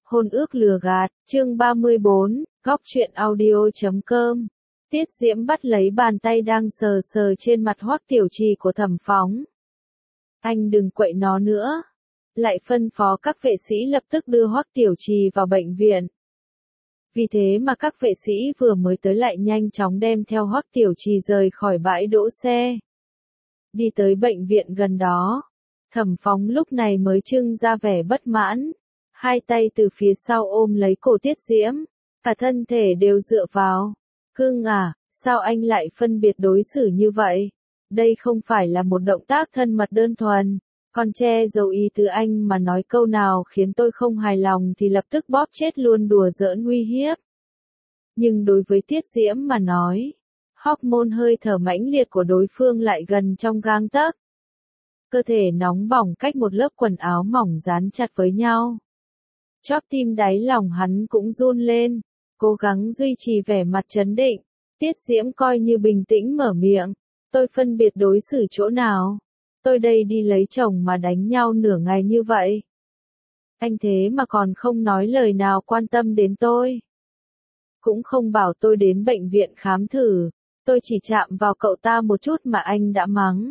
Hôn ước lừa gạt, chương 34, góc truyện audio.com. Tiết Diễm bắt lấy bàn tay đang sờ sờ trên mặt Hoắc Tiểu Trì của Thẩm Phóng. Anh đừng quậy nó nữa. Lại phân phó các vệ sĩ lập tức đưa Hoắc Tiểu Trì vào bệnh viện. Vì thế mà các vệ sĩ vừa mới tới lại nhanh chóng đem theo Hoắc Tiểu Trì rời khỏi bãi đỗ xe. Đi tới bệnh viện gần đó. Thẩm Phóng lúc này mới trưng ra vẻ bất mãn. Hai tay từ phía sau ôm lấy cổ Tiết Diễm. Cả thân thể đều dựa vào. Cưng à, sao anh lại phân biệt đối xử như vậy? Đây không phải là một động tác thân mật đơn thuần. Còn che giấu ý tứ anh mà nói câu nào khiến tôi không hài lòng thì lập tức bóp chết luôn, đùa giỡn uy hiếp. Nhưng đối với Tiết Diễm mà nói, hormone hơi thở mãnh liệt của đối phương lại gần trong gang tấc. Cơ thể nóng bỏng cách một lớp quần áo mỏng dán chặt với nhau. Chóp tim đáy lòng hắn cũng run lên, cố gắng duy trì vẻ mặt trấn định. Tiết Diễm coi như bình tĩnh mở miệng. Tôi phân biệt đối xử chỗ nào? Tôi đây đi lấy chồng mà đánh nhau nửa ngày như vậy. Anh thế mà còn không nói lời nào quan tâm đến tôi. Cũng không bảo tôi đến bệnh viện khám thử. Tôi chỉ chạm vào cậu ta một chút mà anh đã mắng.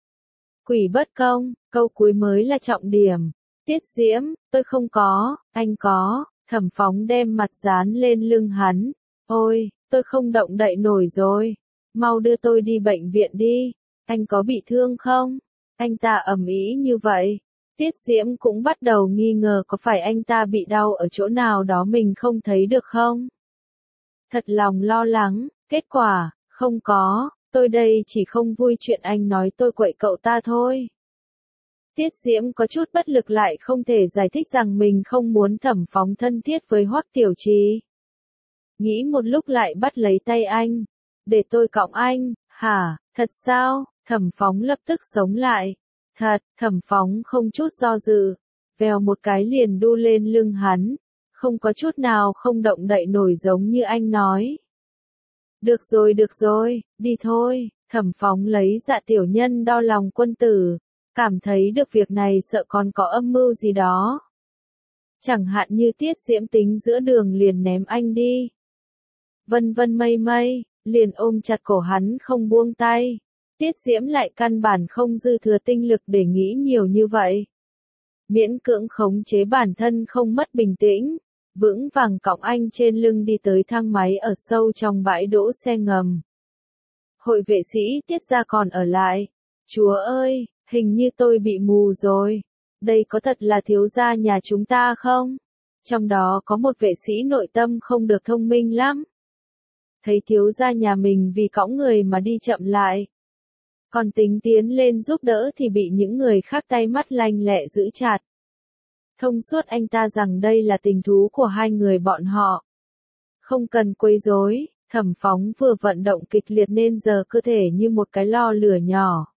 Quỷ bất công, câu cuối mới là trọng điểm. Tiết Diễm, tôi không có, anh có. Thẩm Phóng đem mặt dán lên lưng hắn. Ôi, tôi không động đậy nổi rồi. Mau đưa tôi đi bệnh viện đi. Anh có bị thương không? Anh ta ầm ĩ như vậy. Tiết Diễm cũng bắt đầu nghi ngờ có phải anh ta bị đau ở chỗ nào đó mình không thấy được không? Thật lòng lo lắng, kết quả, không có, tôi đây chỉ không vui chuyện anh nói tôi quậy cậu ta thôi. Tiết Diễm có chút bất lực lại không thể giải thích rằng mình không muốn Thẩm Phóng thân thiết với Hoắc Tiểu Trì. Nghĩ một lúc lại bắt lấy tay anh. Để tôi cõng anh, hả, thật sao? Thẩm Phóng lập tức sống lại. Thật, Thẩm Phóng không chút do dự. Vèo một cái liền đu lên lưng hắn. Không có chút nào không động đậy nổi giống như anh nói. Được rồi, đi thôi. Thẩm Phóng lấy dạ tiểu nhân đo lòng quân tử. Cảm thấy được việc này sợ còn có âm mưu gì đó. Chẳng hạn như Tiết Diễm tính giữa đường liền ném anh đi. Vân vân mây mây, liền ôm chặt cổ hắn không buông tay. Tiết Diễm lại căn bản không dư thừa tinh lực để nghĩ nhiều như vậy. Miễn cưỡng khống chế bản thân không mất bình tĩnh. Vững vàng cõng anh trên lưng đi tới thang máy ở sâu trong bãi đỗ xe ngầm. Hội vệ sĩ Tiết gia còn ở lại. Chúa ơi, hình như tôi bị mù rồi. Đây có thật là thiếu gia nhà chúng ta không? Trong đó có một vệ sĩ nội tâm không được thông minh lắm. Thấy thiếu gia nhà mình vì cõng người mà đi chậm lại. Còn tính tiến lên giúp đỡ thì bị những người khác tay mắt lanh lẹ giữ chặt. Thông suốt anh ta rằng đây là tình thú của hai người bọn họ. Không cần quấy rối, Thẩm Phóng vừa vận động kịch liệt nên giờ cơ thể như một cái lò lửa nhỏ.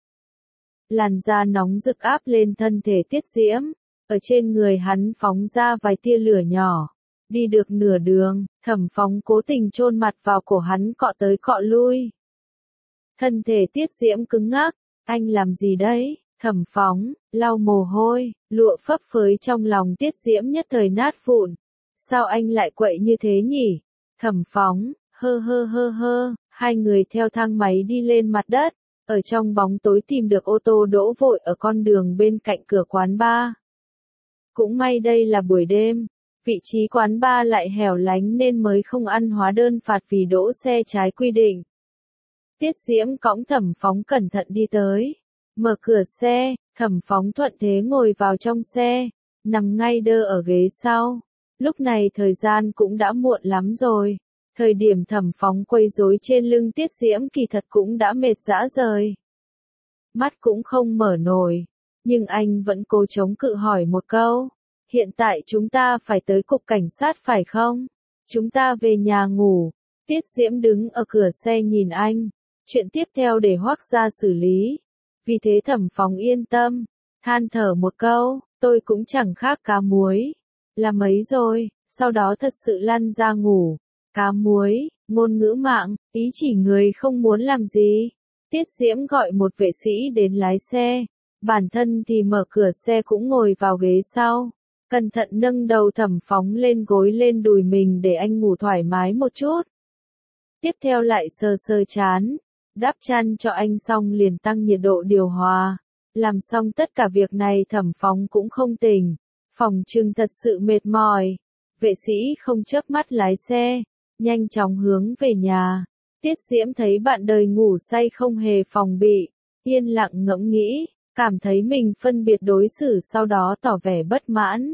Làn da nóng rực áp lên thân thể Tiết Diễm, ở trên người hắn phóng ra vài tia lửa nhỏ. Đi được nửa đường, Thẩm Phóng cố tình chôn mặt vào cổ hắn cọ tới cọ lui. Thân thể Tiết Diễm cứng ngắc, anh làm gì đấy? Thẩm Phóng, lau mồ hôi, lụa phấp phới trong lòng Tiết Diễm nhất thời nát vụn. Sao anh lại quậy như thế nhỉ? Thẩm Phóng, hơ, hai người theo thang máy đi lên mặt đất, ở trong bóng tối tìm được ô tô đỗ vội ở con đường bên cạnh cửa quán bar. Cũng may đây là buổi đêm, vị trí quán bar lại hẻo lánh nên mới không ăn hóa đơn phạt vì đỗ xe trái quy định. Tiết Diễm cõng Thẩm Phóng cẩn thận đi tới. Mở cửa xe, Thẩm Phóng thuận thế ngồi vào trong xe, nằm ngay đơ ở ghế sau. Lúc này thời gian cũng đã muộn lắm rồi. Thời điểm Thẩm Phóng quấy rối trên lưng Tiết Diễm kỳ thật cũng đã mệt rã rời. Mắt cũng không mở nổi, nhưng anh vẫn cố chống cự hỏi một câu. Hiện tại chúng ta phải tới cục cảnh sát phải không? Chúng ta về nhà ngủ. Tiết Diễm đứng ở cửa xe nhìn anh. Chuyện tiếp theo để Hoắc gia xử lý. Vì thế Thẩm Phóng yên tâm, than thở một câu, tôi cũng chẳng khác cá muối. Là mấy rồi, sau đó thật sự lăn ra ngủ. Cá muối, ngôn ngữ mạng, ý chỉ người không muốn làm gì. Tiết Diễm gọi một vệ sĩ đến lái xe. Bản thân thì mở cửa xe cũng ngồi vào ghế sau. Cẩn thận nâng đầu Thẩm Phóng lên gối lên đùi mình để anh ngủ thoải mái một chút. Tiếp theo lại sờ sờ trán, đắp chăn cho anh xong liền tăng nhiệt độ điều hòa. Làm xong tất cả việc này Thẩm Phóng cũng không tỉnh, phòng trưng thật sự mệt mỏi. Vệ sĩ không chớp mắt lái xe, nhanh chóng hướng về nhà. Tiết Diễm thấy bạn đời ngủ say không hề phòng bị, yên lặng ngẫm nghĩ, cảm thấy mình phân biệt đối xử sau đó tỏ vẻ bất mãn.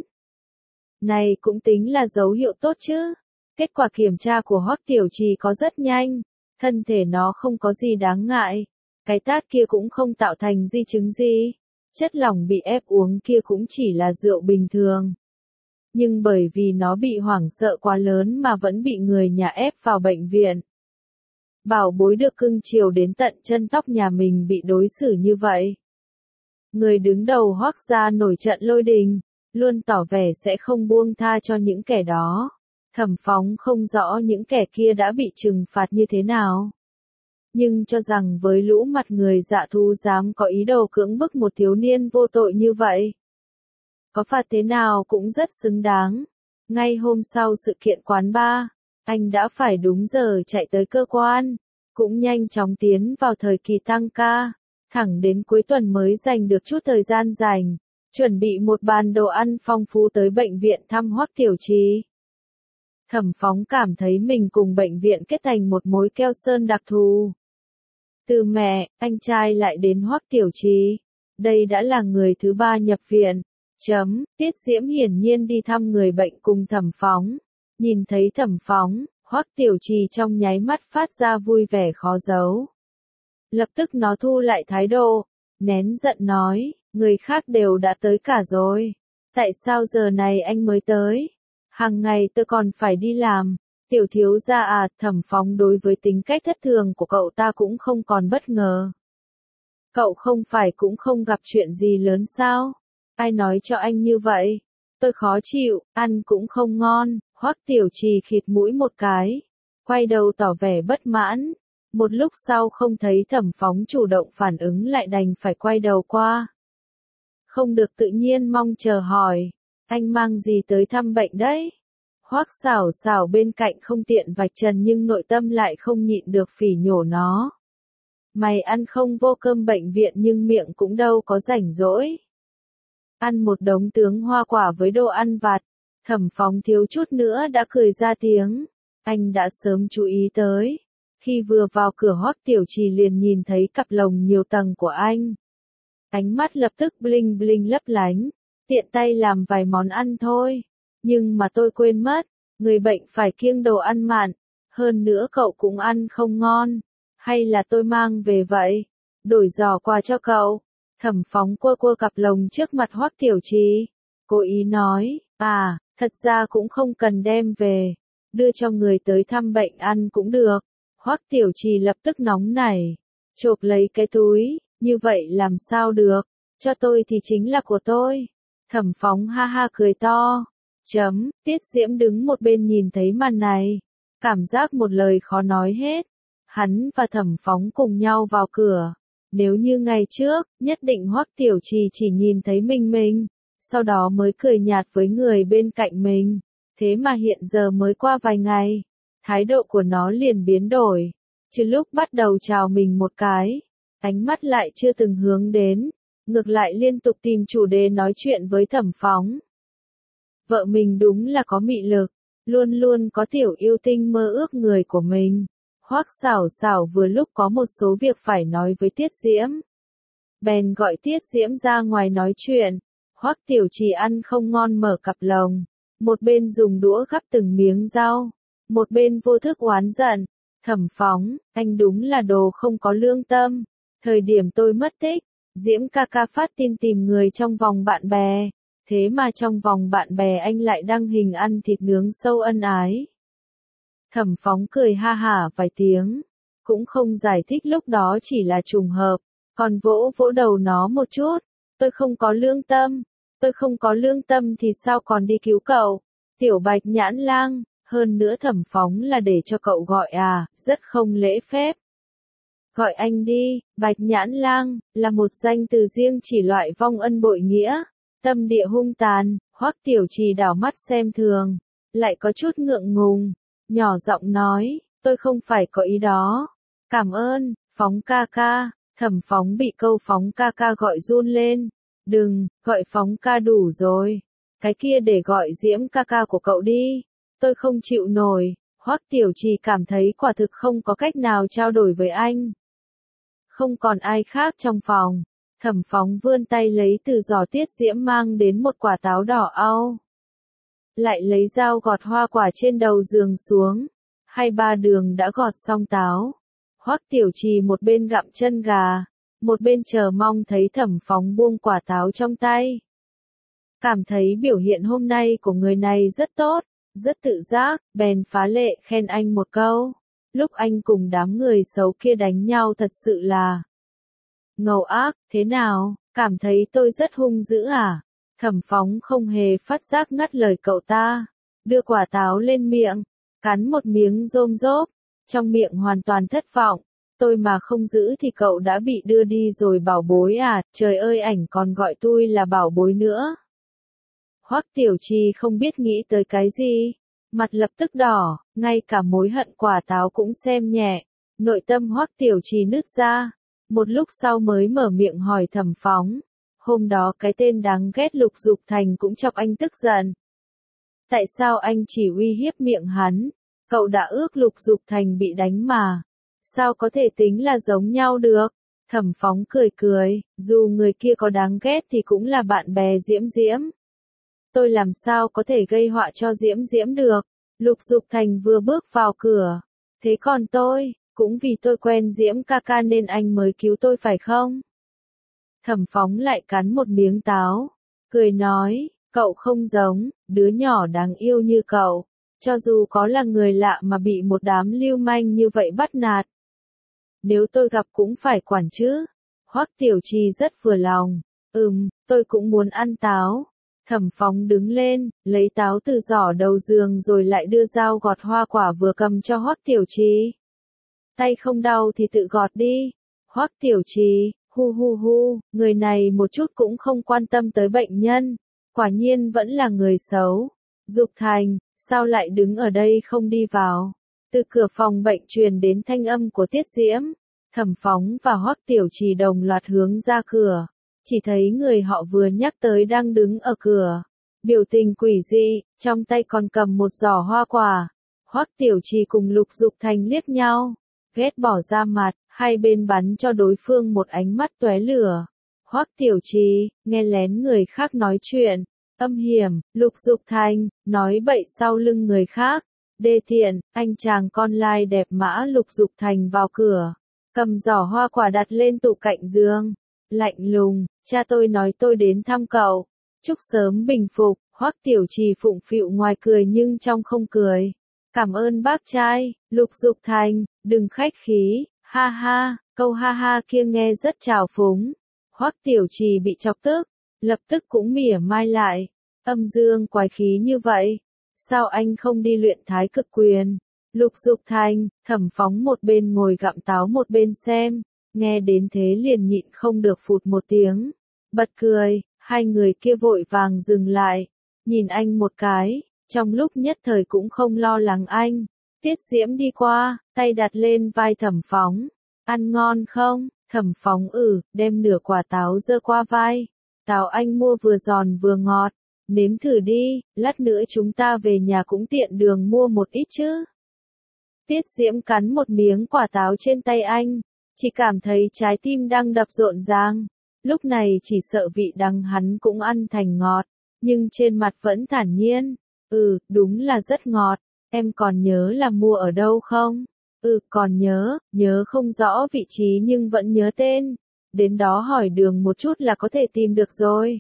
Này cũng tính là dấu hiệu tốt chứ. Kết quả kiểm tra của Hoắc Tiểu Trì có rất nhanh, thân thể nó không có gì đáng ngại. Cái tát kia cũng không tạo thành di chứng gì. Chất lỏng bị ép uống kia cũng chỉ là rượu bình thường. Nhưng bởi vì nó bị hoảng sợ quá lớn mà vẫn bị người nhà ép vào bệnh viện. Bảo bối được cưng chiều đến tận chân tóc nhà mình bị đối xử như vậy. Người đứng đầu Hoắc gia nổi trận lôi đình, luôn tỏ vẻ sẽ không buông tha cho những kẻ đó. Thẩm Phóng không rõ những kẻ kia đã bị trừng phạt như thế nào. Nhưng cho rằng với lũ mặt người dạ thú dám có ý đồ cưỡng bức một thiếu niên vô tội như vậy. Có phạt thế nào cũng rất xứng đáng. Ngay hôm sau sự kiện quán bar, anh đã phải đúng giờ chạy tới cơ quan, cũng nhanh chóng tiến vào thời kỳ tăng ca, thẳng đến cuối tuần mới dành được chút thời gian rảnh, chuẩn bị một bàn đồ ăn phong phú tới bệnh viện thăm Hoắc Tiểu Trì. Thẩm Phóng cảm thấy mình cùng bệnh viện kết thành một mối keo sơn đặc thù. Từ mẹ, anh trai lại đến Hoắc Tiểu Trì. Đây đã là người thứ ba nhập viện. Tiết Diễm hiển nhiên đi thăm người bệnh cùng Thẩm Phóng. Nhìn thấy Thẩm Phóng, Hoắc Tiểu Trì trong nháy mắt phát ra vui vẻ khó giấu. Lập tức nó thu lại thái độ, nén giận nói, người khác đều đã tới cả rồi. Tại sao giờ này anh mới tới? Hàng ngày tôi còn phải đi làm. Tiểu thiếu gia à, Thẩm Phóng đối với tính cách thất thường của cậu ta cũng không còn bất ngờ. Cậu không phải cũng không gặp chuyện gì lớn sao? Ai nói cho anh như vậy? Tôi khó chịu, ăn cũng không ngon. Hoắc Tiểu Trì khịt mũi một cái, quay đầu tỏ vẻ bất mãn. Một lúc sau không thấy Thẩm Phóng chủ động phản ứng lại đành phải quay đầu qua. Không được tự nhiên mong chờ hỏi, anh mang gì tới thăm bệnh đấy? Hoắc Xảo Xảo bên cạnh không tiện vạch trần nhưng nội tâm lại không nhịn được phỉ nhổ nó. Mày ăn không vô cơm bệnh viện nhưng miệng cũng đâu có rảnh rỗi. Ăn một đống tướng hoa quả với đồ ăn vặt, Thẩm Phóng thiếu chút nữa đã cười ra tiếng. Anh đã sớm chú ý tới. Khi vừa vào cửa Hoắc Tiểu Trì liền nhìn thấy cặp lồng nhiều tầng của anh. Ánh mắt lập tức bling bling lấp lánh, tiện tay làm vài món ăn thôi. Nhưng mà tôi quên mất, người bệnh phải kiêng đồ ăn mặn, hơn nữa cậu cũng ăn không ngon. Hay là tôi mang về vậy? Đổi giò quà cho cậu. Thẩm Phóng quơ quơ cặp lồng trước mặt Hoắc Tiểu Trì. Cố ý nói, thật ra cũng không cần đem về. Đưa cho người tới thăm bệnh ăn cũng được. Hoắc Tiểu Trì lập tức nóng nảy. Chộp lấy cái túi, như vậy làm sao được? Cho tôi thì chính là của tôi. Thẩm Phóng ha ha cười to. Tiết Diễm đứng một bên nhìn thấy màn này. Cảm giác một lời khó nói hết. Hắn và Thẩm Phóng cùng nhau vào cửa. Nếu như ngày trước, nhất định Hoắc Tiểu Trì chỉ nhìn thấy mình, sau đó mới cười nhạt với người bên cạnh mình. Thế mà hiện giờ mới qua vài ngày, thái độ của nó liền biến đổi. Chứ lúc bắt đầu chào mình một cái, ánh mắt lại chưa từng hướng đến, ngược lại liên tục tìm chủ đề nói chuyện với Thẩm Phóng. Vợ mình đúng là có mị lực, luôn luôn có tiểu yêu tinh mơ ước người của mình. Hoắc Xảo Xảo vừa lúc có một số việc phải nói với Tiết Diễm. Bèn gọi Tiết Diễm ra ngoài nói chuyện. Hoắc Tiểu Trì ăn không ngon mở cặp lồng, một bên dùng đũa gắp từng miếng rau, một bên vô thức oán giận. Thẩm Phóng, anh đúng là đồ không có lương tâm. Thời điểm tôi mất tích, Diễm ca ca phát tin tìm người trong vòng bạn bè. Thế mà trong vòng bạn bè anh lại đăng hình ăn thịt nướng sâu ân ái. Thẩm Phóng cười ha hả vài tiếng, cũng không giải thích lúc đó chỉ là trùng hợp, còn vỗ vỗ đầu nó một chút. Tôi không có lương tâm, tôi không có lương tâm thì sao còn đi cứu cậu, Tiểu Bạch Nhãn Lang, hơn nữa Thẩm Phóng là để cho cậu gọi rất không lễ phép. Gọi anh đi, Bạch Nhãn Lang, là một danh từ riêng chỉ loại vong ân bội nghĩa, tâm địa hung tàn. Hoắc Tiểu Trì đảo mắt xem thường, lại có chút ngượng ngùng, nhỏ giọng nói, tôi không phải có ý đó. Cảm ơn, Phóng ca ca. Thẩm Phóng bị câu Phóng ca ca gọi run lên. Đừng, gọi Phóng ca đủ rồi. Cái kia để gọi Diễm ca ca của cậu đi. Tôi không chịu nổi. Hoắc Tiểu Trì cảm thấy quả thực không có cách nào trao đổi với anh. Không còn ai khác trong phòng. Thẩm Phóng vươn tay lấy từ giỏ Tiết Diễm mang đến một quả táo đỏ au. Lại lấy dao gọt hoa quả trên đầu giường xuống. 2-3 đường đã gọt xong táo. Hoắc Tiểu Trì một bên gặm chân gà, một bên chờ mong thấy Thẩm Phóng buông quả táo trong tay. Cảm thấy biểu hiện hôm nay của người này rất tốt, rất tự giác, bèn phá lệ khen anh một câu. Lúc anh cùng đám người xấu kia đánh nhau thật sự là ngầu ác, thế nào, cảm thấy tôi rất hung dữ à? Thẩm Phóng không hề phát giác ngắt lời cậu ta, đưa quả táo lên miệng, cắn một miếng rôm rốp, trong miệng hoàn toàn thất vọng. Tôi mà không giữ thì cậu đã bị đưa đi rồi bảo bối à, trời ơi ảnh còn gọi tôi là bảo bối nữa. Hoắc Tiểu Trì không biết nghĩ tới cái gì, mặt lập tức đỏ, ngay cả mối hận quả táo cũng xem nhẹ, nội tâm Hoắc Tiểu Trì nứt ra, một lúc sau mới mở miệng hỏi Thẩm Phóng, hôm đó cái tên đáng ghét Lục Dục Thành cũng chọc anh tức giận. Tại sao anh chỉ uy hiếp miệng hắn, cậu đã ước Lục Dục Thành bị đánh mà, sao có thể tính là giống nhau được? Thẩm Phóng cười cười, dù người kia có đáng ghét thì cũng là bạn bè Diễm Diễm. Tôi làm sao có thể gây họa cho Diễm Diễm được? Lục Dục Thành vừa bước vào cửa. Thế còn tôi, cũng vì tôi quen Diễm ca ca nên anh mới cứu tôi phải không? Thẩm Phóng lại cắn một miếng táo, cười nói, cậu không giống, đứa nhỏ đáng yêu như cậu. Cho dù có là người lạ mà bị một đám lưu manh như vậy bắt nạt. Nếu tôi gặp cũng phải quản chứ. Hoắc Tiểu Trì rất vừa lòng. Tôi cũng muốn ăn táo. Thẩm Phóng đứng lên, lấy táo từ giỏ đầu giường rồi lại đưa dao gọt hoa quả vừa cầm cho Hoắc Tiểu Trì. Tay không đau thì tự gọt đi. Hoắc Tiểu Trì, hu hu hu, người này một chút cũng không quan tâm tới bệnh nhân. Quả nhiên vẫn là người xấu. Dục Thành, sao lại đứng ở đây không đi vào? Từ cửa phòng bệnh truyền đến thanh âm của Tiết Diễm. Thẩm Phóng và Hoắc Tiểu Trì đồng loạt hướng ra cửa. Chỉ thấy người họ vừa nhắc tới đang đứng ở cửa. Biểu tình quỷ dị, trong tay còn cầm một giỏ hoa quả. Hoắc Tiểu Trì cùng Lục Dục Thành liếc nhau. Ghét bỏ ra mặt, hai bên bắn cho đối phương một ánh mắt tóe lửa. Hoắc Tiểu Trì, nghe lén người khác nói chuyện. Âm hiểm, Lục Dục Thành, nói bậy sau lưng người khác. Đê tiện, anh chàng con lai đẹp mã Lục Dục Thành vào cửa. Cầm giỏ hoa quả đặt lên tủ cạnh giường. Lạnh lùng, cha tôi nói tôi đến thăm cậu. Chúc sớm bình phục, Hoắc Tiểu Trì phụng phịu ngoài cười nhưng trong không cười. Cảm ơn bác trai, Lục Dục Thành, đừng khách khí, ha ha, câu ha ha kia nghe rất trào phúng. Hoắc Tiểu Trì bị chọc tức, lập tức cũng mỉa mai lại. Âm dương quái khí như vậy, sao anh không đi luyện thái cực quyền? Lục Dục Thành, Thẩm Phóng một bên ngồi gặm táo một bên xem, nghe đến thế liền nhịn không được phụt một tiếng, bật cười, hai người kia vội vàng dừng lại, nhìn anh một cái, trong lúc nhất thời cũng không lo lắng anh. Tiết Diễm đi qua, tay đặt lên vai Thẩm Phóng, ăn ngon không? Thẩm Phóng đem nửa quả táo giơ qua vai, táo anh mua vừa giòn vừa ngọt, nếm thử đi, lát nữa chúng ta về nhà cũng tiện đường mua một ít chứ. Tiết Diễm cắn một miếng quả táo trên tay anh, chỉ cảm thấy trái tim đang đập rộn ràng, lúc này chỉ sợ vị đắng hắn cũng ăn thành ngọt, nhưng trên mặt vẫn thản nhiên, đúng là rất ngọt, em còn nhớ là mua ở đâu không? Còn nhớ không rõ vị trí nhưng vẫn nhớ tên, đến đó hỏi đường một chút là có thể tìm được rồi.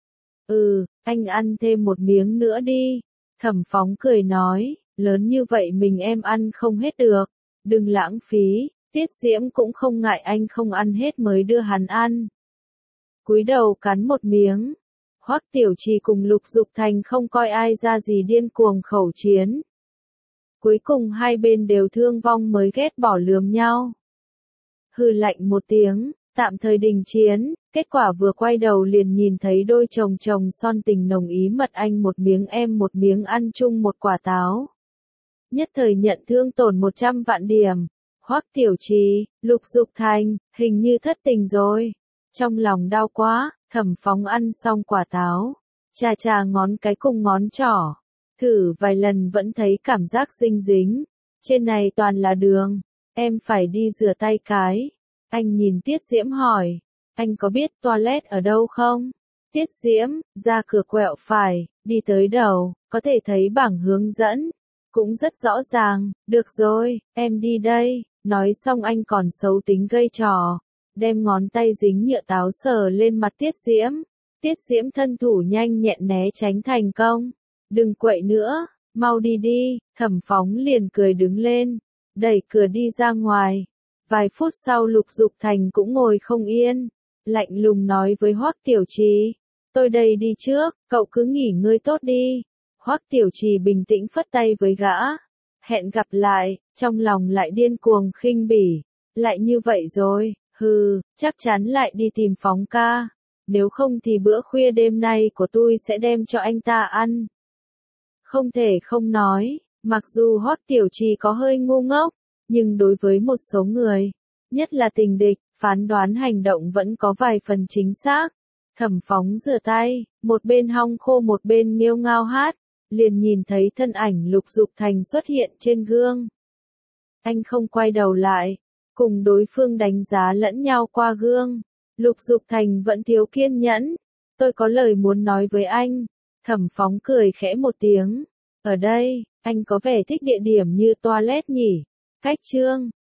Anh ăn thêm một miếng nữa đi, Thẩm Phóng cười nói, lớn như vậy mình em ăn không hết được, đừng lãng phí. Tiết Diễm cũng không ngại anh không ăn hết mới đưa hắn ăn. Cúi đầu cắn một miếng. Hoắc Tiểu Trì cùng Lục Dục Thành không coi ai ra gì điên cuồng khẩu chiến. Cuối cùng hai bên đều thương vong mới ghét bỏ lườm nhau. Hừ lạnh một tiếng, tạm thời đình chiến, kết quả vừa quay đầu liền nhìn thấy đôi chồng chồng son tình nồng ý mật, anh một miếng em một miếng ăn chung một quả táo. Nhất thời nhận thương tổn 100 vạn điểm. Hoắc Tiểu Trì, Lục Dục Thành, hình như thất tình rồi. Trong lòng đau quá, Thẩm Phóng ăn xong quả táo, chà chà ngón cái cùng ngón trỏ, thử vài lần vẫn thấy cảm giác dinh dính. Trên này toàn là đường, em phải đi rửa tay cái. Anh nhìn Tiết Diễm hỏi, anh có biết toilet ở đâu không? Tiết Diễm, ra cửa quẹo phải, đi tới đầu, có thể thấy bảng hướng dẫn. Cũng rất rõ ràng, được rồi, em đi đây. Nói xong anh còn xấu tính gây trò, đem ngón tay dính nhựa táo sờ lên mặt Tiết Diễm. Tiết Diễm thân thủ nhanh nhẹn né tránh thành công. Đừng quậy nữa, mau đi đi. Thẩm Phóng liền cười đứng lên, đẩy cửa đi ra ngoài. Vài phút sau Lục Dục Thành cũng ngồi không yên, lạnh lùng nói với Hoắc Tiểu Trì, tôi đây đi trước, cậu cứ nghỉ ngơi tốt đi. Hoắc Tiểu Trì bình tĩnh phất tay với gã, hẹn gặp lại, trong lòng lại điên cuồng khinh bỉ, lại như vậy rồi, hừ, chắc chắn lại đi tìm Phóng ca, nếu không thì bữa khuya đêm nay của tôi sẽ đem cho anh ta ăn. Không thể không nói, mặc dù Hoắc Tiểu Trì có hơi ngu ngốc, nhưng đối với một số người, nhất là tình địch, phán đoán hành động vẫn có vài phần chính xác. Thẩm Phóng rửa tay, một bên hong khô một bên nghêu ngao hát, liền nhìn thấy thân ảnh Lục Dục Thành xuất hiện trên gương. Anh không quay đầu lại, cùng đối phương đánh giá lẫn nhau qua gương. Lục Dục Thành vẫn thiếu kiên nhẫn, tôi có lời muốn nói với anh. Thẩm Phóng cười khẽ một tiếng, ở đây, anh có vẻ thích địa điểm như toilet nhỉ? Cách chương